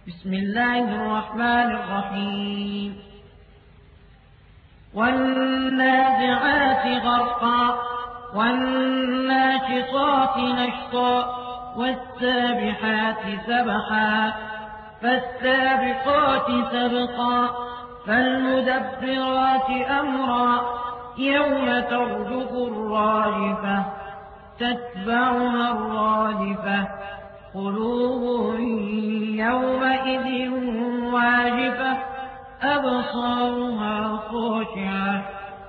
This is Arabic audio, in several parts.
بسم الله الرحمن الرحيم والنازعات غرقا والناشطات نشطا والسابحات سبحا فالسابقات سبقا فالمدبرات أمرا يوم ترجف الراجفة تتبعها الرادفة قلوب يومئذ واجفة أبصارها خاشعة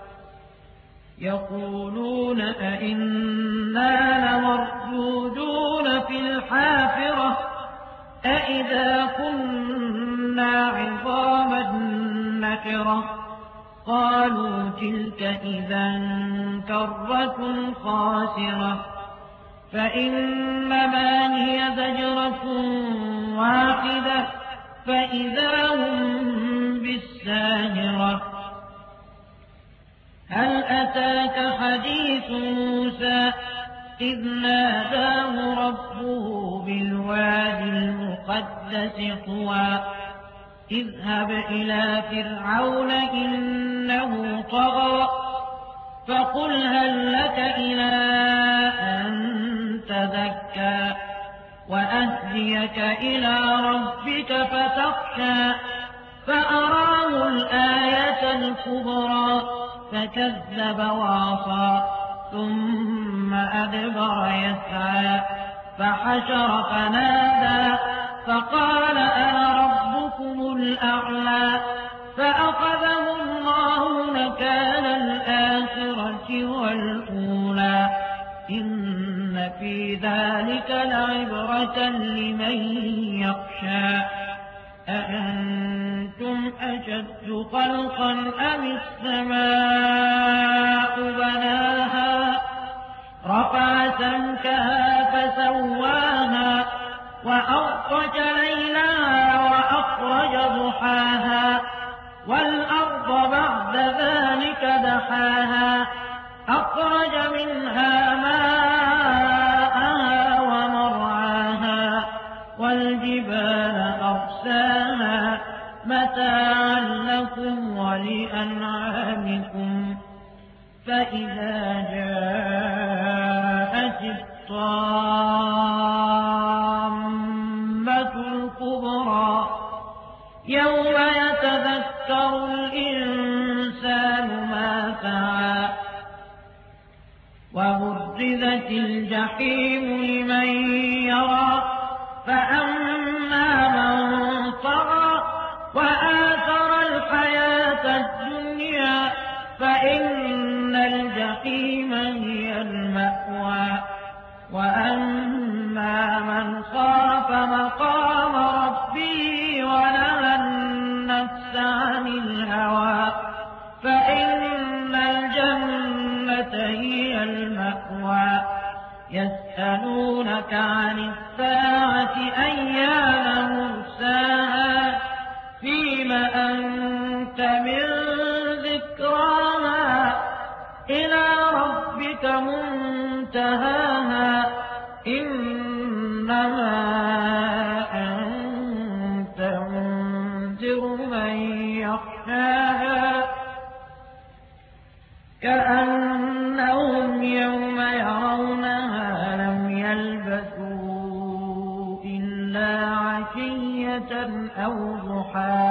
يقولون أئنا لمردودون في الحافرة أئذا كنا عظاما نخرة قالوا تلك إذا كرة خاسرة فإنما هي زجرة واحدة فإذا هم بالساهرة هل أتاك حديث موسى إذ ناداه ربه بالوادي المقدس طوى اذهب إلى فرعون إنه طغى فقل هل لك إلى أن تزكى وأهديك إلى ربك فتخشى فأراه الآية الكبرى فكذب وعصى ثم أدبر يسعى فحشر فنادى فقال أنا ربكم الأعلى فأخذه الله نكال الآخرة والأولى إن في ذلك لعبرة لمن يخشى أأنتم أشد خلقا أم السماء بناها رفع سمكها فسواها وأغطش ليلها وأخرج ضحاها والأرض بعد ذلك دحاها أخرج منها ماءها ومرعاها والجبال أرساها متاعا لكم ولأنعامكم فإذا جاءت الطامة الكبرى يوم يتذكر الإنسان ما سعى وبرزت الجحيم لمن يرى فأما من طغى وآثر الحياة الدنيا فإن الجحيم هي المأوى وأما من خاف مقام ربه ونهى النفس عن الهوى فإن الجنة هي المأوى يسألونك عن الساعة أيان مرساها فيم أنت من ذكراها إلى ربك منتهاها إنما أنت منذر من يخشاها كأنهم يوم يرونها لم يلبثوا إلا عشية أو ضحاها